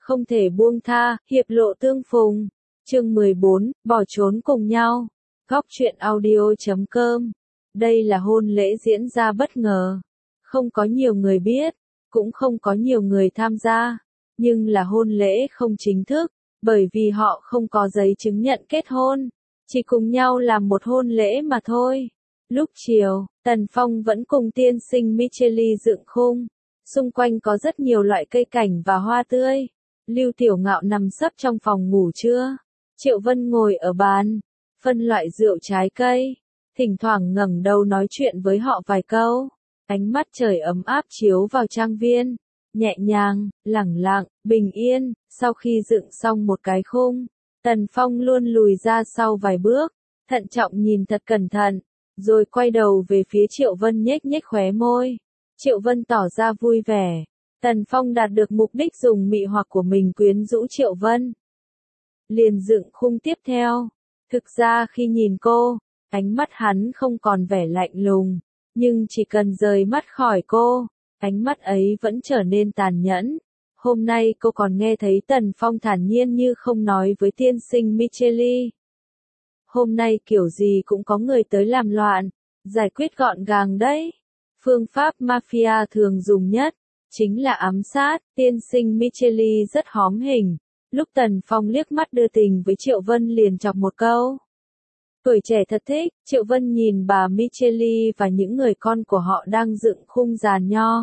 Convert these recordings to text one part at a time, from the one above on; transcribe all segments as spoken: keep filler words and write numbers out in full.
không thể buông tha, hiệp lộ tương phùng. Chương mười bốn, bỏ trốn cùng nhau. Góc truyện audio chấm com. Đây là hôn lễ diễn ra bất ngờ. Không có nhiều người biết, cũng không có nhiều người tham gia, nhưng là hôn lễ không chính thức, bởi vì họ không có giấy chứng nhận kết hôn, chỉ cùng nhau làm một hôn lễ mà thôi. Lúc chiều, Tần Phong vẫn cùng tiên sinh Micheli dựng khung, xung quanh có rất nhiều loại cây cảnh và hoa tươi. Lưu Tiểu Ngạo nằm sấp trong phòng ngủ trưa, Triệu Vân ngồi ở bàn, phân loại rượu trái cây, thỉnh thoảng ngẩng đầu nói chuyện với họ vài câu. Ánh mắt trời ấm áp chiếu vào trang viên, nhẹ nhàng, lẳng lặng, bình yên. Sau khi dựng xong một cái khung, Tần Phong luôn lùi ra sau vài bước, thận trọng nhìn thật cẩn thận, rồi quay đầu về phía Triệu Vân nhếch nhếch khóe môi. Triệu Vân tỏ ra vui vẻ. Tần Phong đạt được mục đích dùng mị hoặc của mình quyến rũ Triệu Vân. Liền dựng khung tiếp theo. Thực ra khi nhìn cô, ánh mắt hắn không còn vẻ lạnh lùng, nhưng chỉ cần rời mắt khỏi cô, ánh mắt ấy vẫn trở nên tàn nhẫn. Hôm nay cô còn nghe thấy Tần Phong thản nhiên như không nói với tiên sinh Micheli. Hôm nay kiểu gì cũng có người tới làm loạn, giải quyết gọn gàng đấy. Phương pháp mafia thường dùng nhất, chính là ám sát. Tiên sinh Micheli rất hóm hình. Lúc Tần Phong liếc mắt đưa tình với Triệu Vân liền chọc một câu. Tuổi trẻ thật thích. Triệu Vân nhìn bà Micheli và những người con của họ đang dựng khung giàn nho.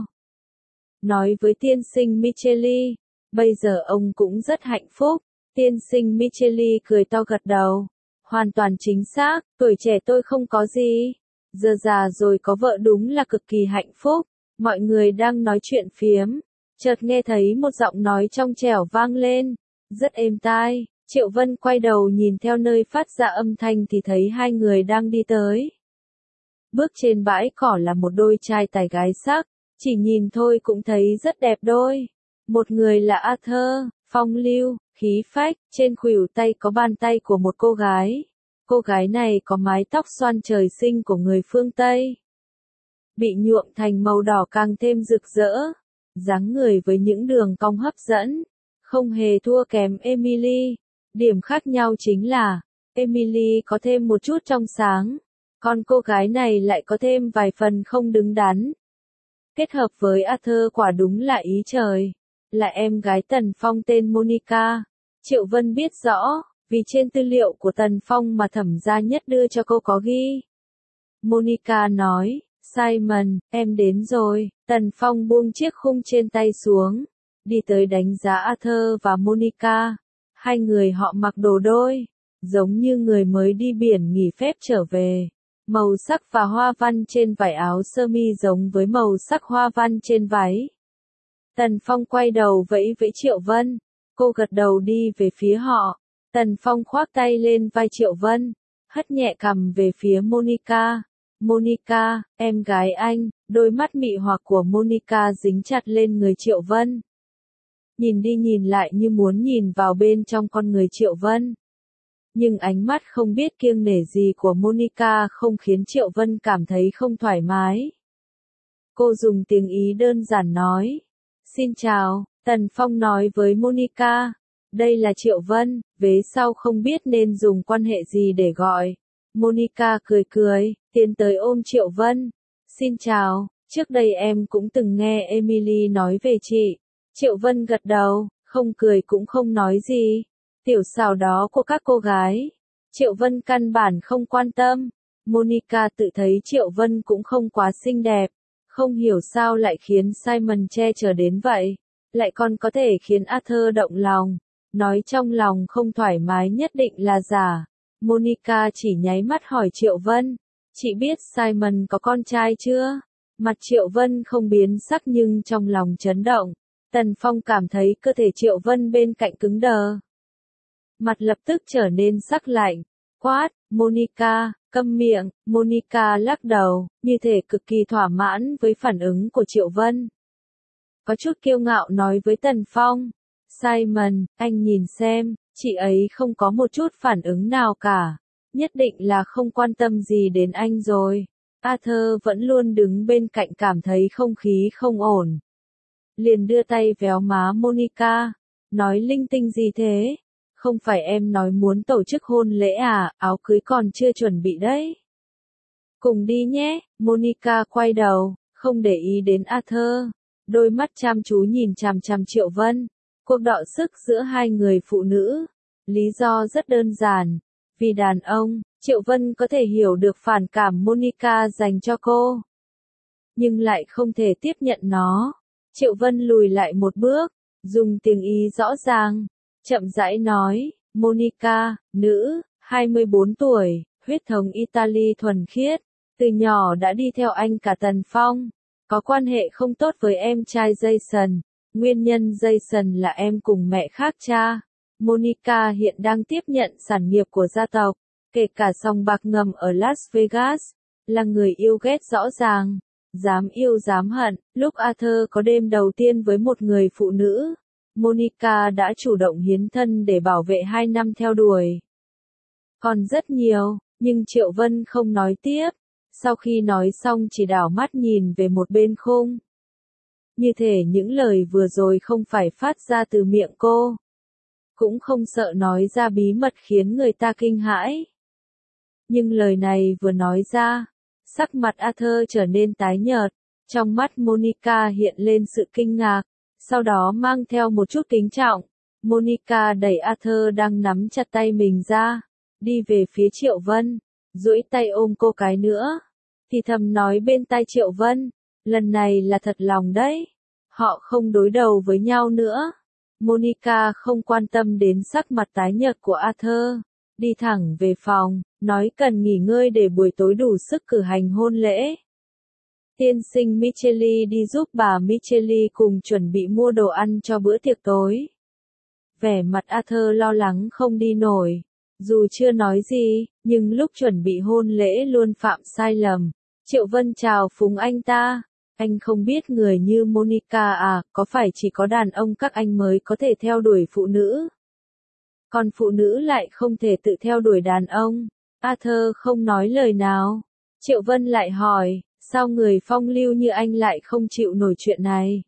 Nói với tiên sinh Micheli, bây giờ ông cũng rất hạnh phúc. Tiên sinh Micheli cười to gật đầu. Hoàn toàn chính xác, tuổi trẻ tôi không có gì. Giờ già rồi có vợ đúng là cực kỳ hạnh phúc. Mọi người đang nói chuyện phiếm, chợt nghe thấy một giọng nói trong trẻo vang lên, rất êm tai. Triệu Vân quay đầu nhìn theo nơi phát ra âm thanh thì thấy hai người đang đi tới. Bước trên bãi cỏ là một đôi trai tài gái sắc, chỉ nhìn thôi cũng thấy rất đẹp đôi. Một người là Arthur, phong lưu, khí phách, trên khuỷu tay có bàn tay của một cô gái. Cô gái này có mái tóc xoăn trời sinh của người phương Tây, bị nhuộm thành màu đỏ càng thêm rực rỡ, dáng người với những đường cong hấp dẫn, không hề thua kém Emily. Điểm khác nhau chính là, Emily có thêm một chút trong sáng, còn cô gái này lại có thêm vài phần không đứng đắn. Kết hợp với Arthur quả đúng là ý trời, là em gái Tần Phong tên Monica. Triệu Vân biết rõ, vì trên tư liệu của Tần Phong mà thẩm gia nhất đưa cho cô có ghi. Monica nói, Simon, em đến rồi. Tần Phong buông chiếc khung trên tay xuống, đi tới đánh giá Arthur và Monica. Hai người họ mặc đồ đôi, giống như người mới đi biển nghỉ phép trở về. Màu sắc và hoa văn trên vải áo sơ mi giống với màu sắc hoa văn trên váy. Tần Phong quay đầu vẫy với Triệu Vân, cô gật đầu đi về phía họ. Tần Phong khoác tay lên vai Triệu Vân, hất nhẹ cằm về phía Monica. Monica, em gái anh. Đôi mắt mị hoặc của Monica dính chặt lên người Triệu Vân. Nhìn đi nhìn lại như muốn nhìn vào bên trong con người Triệu Vân. Nhưng ánh mắt không biết kiêng nể gì của Monica không khiến Triệu Vân cảm thấy không thoải mái. Cô dùng tiếng Ý đơn giản nói. Xin chào, Tần Phong nói với Monica. Đây là Triệu Vân, vế sau không biết nên dùng quan hệ gì để gọi. Monica cười cười, tiến tới ôm Triệu Vân. Xin chào, trước đây em cũng từng nghe Emily nói về chị. Triệu Vân gật đầu, không cười cũng không nói gì. Tiểu xào đó của các cô gái. Triệu Vân căn bản không quan tâm. Monica tự thấy Triệu Vân cũng không quá xinh đẹp. Không hiểu sao lại khiến Simon che chở đến vậy. Lại còn có thể khiến Arthur động lòng. Nói trong lòng không thoải mái nhất định là giả. Monica chỉ nháy mắt hỏi Triệu Vân. Chị biết Simon có con trai chưa? Mặt Triệu Vân không biến sắc nhưng trong lòng chấn động. Tần Phong cảm thấy cơ thể Triệu Vân bên cạnh cứng đờ. Mặt lập tức trở nên sắc lạnh. Quát, Monica, câm miệng. Monica lắc đầu, như thể cực kỳ thỏa mãn với phản ứng của Triệu Vân. Có chút kiêu ngạo nói với Tần Phong. Simon, anh nhìn xem, chị ấy không có một chút phản ứng nào cả. Nhất định là không quan tâm gì đến anh rồi. Arthur vẫn luôn đứng bên cạnh cảm thấy không khí không ổn. Liền đưa tay véo má Monica. Nói linh tinh gì thế? Không phải em nói muốn tổ chức hôn lễ à, áo cưới còn chưa chuẩn bị đấy. Cùng đi nhé, Monica quay đầu, không để ý đến Arthur. Đôi mắt chăm chú nhìn chằm chằm Triệu Vân. Cuộc đọ sức giữa hai người phụ nữ. Lý do rất đơn giản. Vì đàn ông, Triệu Vân có thể hiểu được phản cảm Monica dành cho cô. Nhưng lại không thể tiếp nhận nó. Triệu Vân lùi lại một bước, dùng tiếng Ý rõ ràng, chậm rãi nói, Monica, nữ, hai mươi bốn tuổi, huyết thống Italy thuần khiết, từ nhỏ đã đi theo anh cả Tần Phong, có quan hệ không tốt với em trai Jason, nguyên nhân Jason là em cùng mẹ khác cha. Monica hiện đang tiếp nhận sản nghiệp của gia tộc, kể cả sòng bạc ngầm ở Las Vegas, là người yêu ghét rõ ràng, dám yêu dám hận. Lúc Arthur có đêm đầu tiên với một người phụ nữ, Monica đã chủ động hiến thân để bảo vệ hai năm theo đuổi. Còn rất nhiều, nhưng Triệu Vân không nói tiếp, sau khi nói xong chỉ đảo mắt nhìn về một bên khung. Như thể những lời vừa rồi không phải phát ra từ miệng cô. Cũng không sợ nói ra bí mật khiến người ta kinh hãi. Nhưng lời này vừa nói ra, sắc mặt Arthur trở nên tái nhợt, trong mắt Monica hiện lên sự kinh ngạc, sau đó mang theo một chút kính trọng. Monica đẩy Arthur đang nắm chặt tay mình ra, đi về phía Triệu Vân, duỗi tay ôm cô cái nữa, thì thầm nói bên tai Triệu Vân, lần này là thật lòng đấy, họ không đối đầu với nhau nữa. Monica không quan tâm đến sắc mặt tái nhợt của Arthur, đi thẳng về phòng, nói cần nghỉ ngơi để buổi tối đủ sức cử hành hôn lễ. Tiên sinh Micheli đi giúp bà Micheli cùng chuẩn bị mua đồ ăn cho bữa tiệc tối. Vẻ mặt Arthur lo lắng không đi nổi, dù chưa nói gì, nhưng lúc chuẩn bị hôn lễ luôn phạm sai lầm. Triệu Vân chào phúng anh ta. Anh không biết người như Monica à, có phải chỉ có đàn ông các anh mới có thể theo đuổi phụ nữ? Còn phụ nữ lại không thể tự theo đuổi đàn ông. Arthur không nói lời nào. Triệu Vân lại hỏi, sao người phong lưu như anh lại không chịu nổi chuyện này?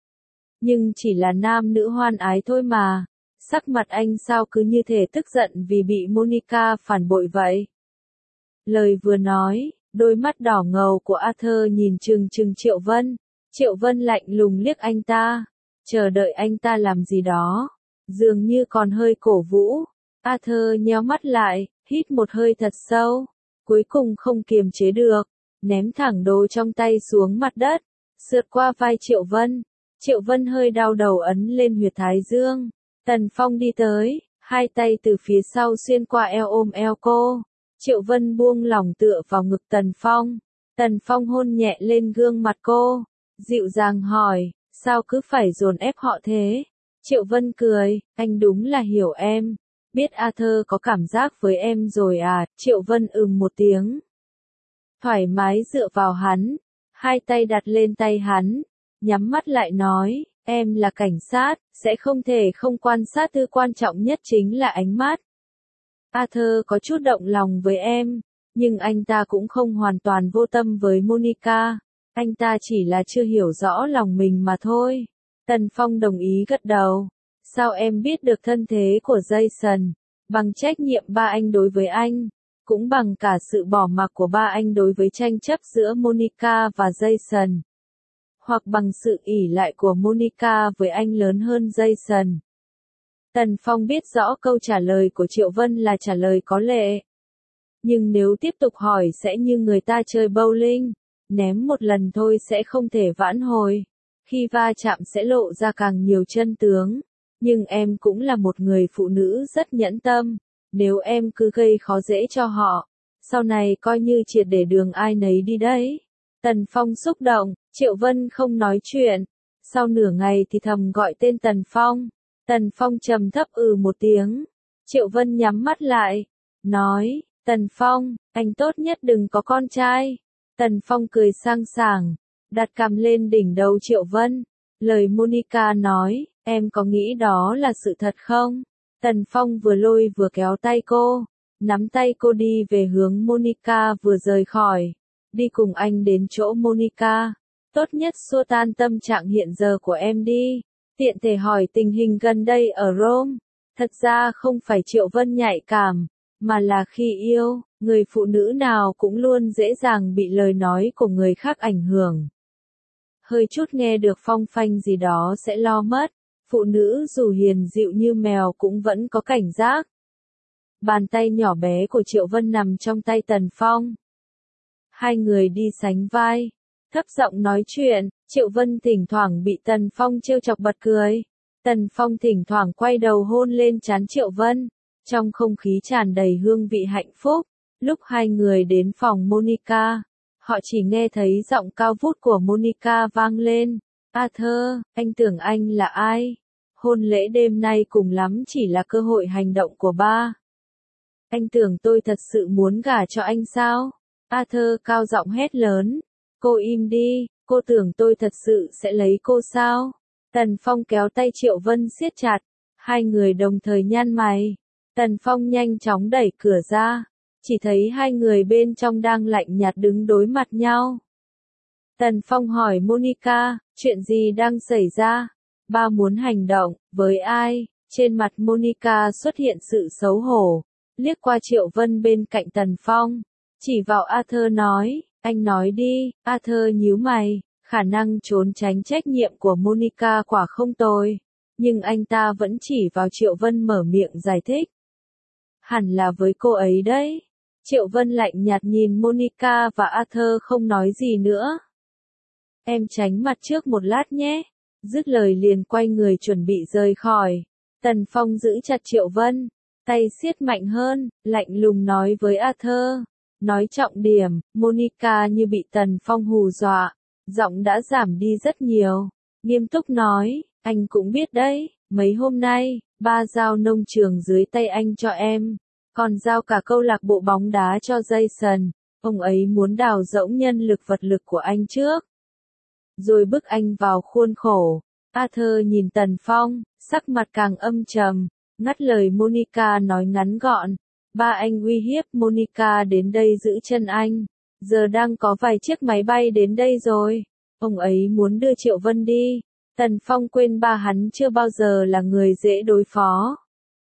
Nhưng chỉ là nam nữ hoan ái thôi mà. Sắc mặt anh sao cứ như thể tức giận vì bị Monica phản bội vậy? Lời vừa nói, đôi mắt đỏ ngầu của Arthur nhìn chừng chừng Triệu Vân. Triệu Vân lạnh lùng liếc anh ta, chờ đợi anh ta làm gì đó, dường như còn hơi cổ vũ. Arthur nheo mắt lại, hít một hơi thật sâu, cuối cùng không kiềm chế được, ném thẳng đồ trong tay xuống mặt đất, sượt qua vai Triệu Vân. Triệu Vân hơi đau đầu ấn lên huyệt thái dương. Tần Phong đi tới, hai tay từ phía sau xuyên qua eo ôm eo cô. Triệu Vân buông lỏng tựa vào ngực Tần Phong. Tần Phong hôn nhẹ lên gương mặt cô, dịu dàng hỏi, sao cứ phải dồn ép họ thế? Triệu Vân cười, anh đúng là hiểu em. Biết Arthur có cảm giác với em rồi à? Triệu Vân ừm một tiếng. Thoải mái dựa vào hắn, hai tay đặt lên tay hắn, nhắm mắt lại nói, em là cảnh sát, sẽ không thể không quan sát thứ quan trọng nhất chính là ánh mắt. Arthur có chút động lòng với em, nhưng anh ta cũng không hoàn toàn vô tâm với Monica, anh ta chỉ là chưa hiểu rõ lòng mình mà thôi. Tần Phong đồng ý gật đầu. Sao em biết được thân thế của Jason? Bằng trách nhiệm ba anh đối với anh, cũng bằng cả sự bỏ mặc của ba anh đối với tranh chấp giữa Monica và Jason. Hoặc bằng sự ỷ lại của Monica với anh lớn hơn Jason. Tần Phong biết rõ câu trả lời của Triệu Vân là trả lời có lệ. Nhưng nếu tiếp tục hỏi sẽ như người ta chơi bowling, ném một lần thôi sẽ không thể vãn hồi. Khi va chạm sẽ lộ ra càng nhiều chân tướng. Nhưng em cũng là một người phụ nữ rất nhẫn tâm. Nếu em cứ gây khó dễ cho họ, sau này coi như triệt để đường ai nấy đi đấy. Tần Phong xúc động, Triệu Vân không nói chuyện. Sau nửa ngày thì thầm gọi tên Tần Phong. Tần Phong trầm thấp ừ một tiếng. Triệu Vân nhắm mắt lại, nói, Tần Phong, anh tốt nhất đừng có con trai. Tần Phong cười sang sảng, đặt cằm lên đỉnh đầu Triệu Vân. Lời Monica nói, em có nghĩ đó là sự thật không? Tần Phong vừa lôi vừa kéo tay cô, nắm tay cô đi về hướng Monica vừa rời khỏi. Đi cùng anh đến chỗ Monica. Tốt nhất xua tan tâm trạng hiện giờ của em đi. tiện thể hỏi tình hình gần đây ở Rome. Thật ra không phải Triệu Vân nhạy cảm, mà là khi yêu, người phụ nữ nào cũng luôn dễ dàng bị lời nói của người khác ảnh hưởng. Hơi chút nghe được phong phanh gì đó sẽ lo mất, phụ nữ dù hiền dịu như mèo cũng vẫn có cảnh giác. Bàn tay nhỏ bé của Triệu Vân nằm trong tay Tần Phong. Hai người đi sánh vai, thấp giọng nói chuyện, Triệu Vân thỉnh thoảng bị Tần Phong trêu chọc bật cười. Tần Phong thỉnh thoảng quay đầu hôn lên trán Triệu Vân, trong không khí tràn đầy hương vị hạnh phúc. Lúc hai người đến phòng Monica, họ chỉ nghe thấy giọng cao vút của Monica vang lên. Arthur, anh tưởng anh là ai? Hôn lễ đêm nay cùng lắm chỉ là cơ hội hành động của ba. Anh tưởng tôi thật sự muốn gả cho anh sao? Arthur cao giọng hét lớn. Cô im đi, cô tưởng tôi thật sự sẽ lấy cô sao? Tần Phong kéo tay Triệu Vân siết chặt, hai người đồng thời nhăn mày. Tần Phong nhanh chóng đẩy cửa ra, chỉ thấy hai người bên trong đang lạnh nhạt đứng đối mặt nhau. Tần Phong hỏi Monica, chuyện gì đang xảy ra? Ba muốn hành động, với ai? Trên mặt Monica xuất hiện sự xấu hổ, liếc qua Triệu Vân bên cạnh Tần Phong, chỉ vào Arthur nói, anh nói đi. Arthur nhíu mày, khả năng trốn tránh trách nhiệm của Monica quả không tồi, nhưng anh ta vẫn chỉ vào Triệu Vân mở miệng giải thích. Hẳn là với cô ấy đấy. Triệu Vân lạnh nhạt nhìn Monica và Arthur không nói gì nữa. Em tránh mặt trước một lát nhé. Dứt lời liền quay người chuẩn bị rời khỏi. Tần Phong giữ chặt Triệu Vân, tay siết mạnh hơn, lạnh lùng nói với Arthur. Nói trọng điểm, Monica như bị Tần Phong hù dọa, giọng đã giảm đi rất nhiều. Nghiêm túc nói, anh cũng biết đấy, mấy hôm nay, ba giao nông trường dưới tay anh cho em, còn giao cả câu lạc bộ bóng đá cho Jason. Ông ấy muốn đào rỗng nhân lực vật lực của anh trước, rồi bức anh vào khuôn khổ. Arthur nhìn Tần Phong, sắc mặt càng âm trầm, ngắt lời Monica nói ngắn gọn. Ba anh uy hiếp Monica đến đây giữ chân anh, giờ đang có vài chiếc máy bay đến đây rồi. Ông ấy muốn đưa Triệu Vân đi. Tần Phong quên ba hắn chưa bao giờ là người dễ đối phó.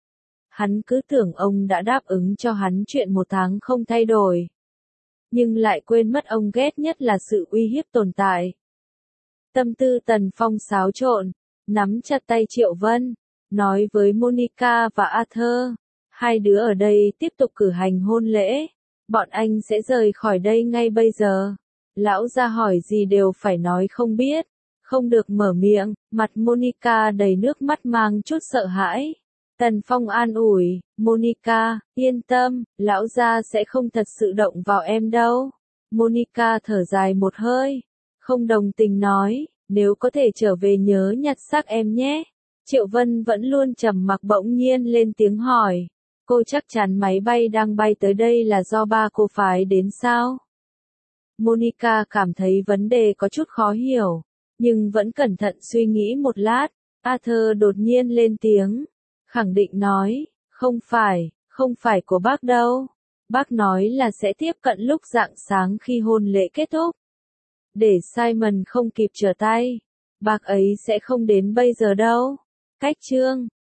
Hắn cứ tưởng ông đã đáp ứng cho hắn chuyện một tháng không thay đổi, nhưng lại quên mất ông ghét nhất là sự uy hiếp tồn tại. Tâm tư Tần Phong xáo trộn, nắm chặt tay Triệu Vân, nói với Monica và Arthur, hai đứa ở đây tiếp tục cử hành hôn lễ, bọn anh sẽ rời khỏi đây ngay bây giờ. Lão gia hỏi gì đều phải nói không biết, không được mở miệng. Mặt Monica đầy nước mắt mang chút sợ hãi. Tần Phong an ủi, Monica, yên tâm, lão gia sẽ không thật sự động vào em đâu. Monica thở dài một hơi, không đồng tình nói, nếu có thể trở về nhớ nhặt xác em nhé. Triệu Vân vẫn luôn trầm mặc bỗng nhiên lên tiếng hỏi, cô chắc chắn máy bay đang bay tới đây là do ba cô phái đến sao? Monica cảm thấy vấn đề có chút khó hiểu, nhưng vẫn cẩn thận suy nghĩ một lát. Arthur đột nhiên lên tiếng, khẳng định nói, không phải, không phải của bác đâu. Bác nói là sẽ tiếp cận lúc rạng sáng khi hôn lễ kết thúc. Để Simon không kịp trở tay, bác ấy sẽ không đến bây giờ đâu. Cách chương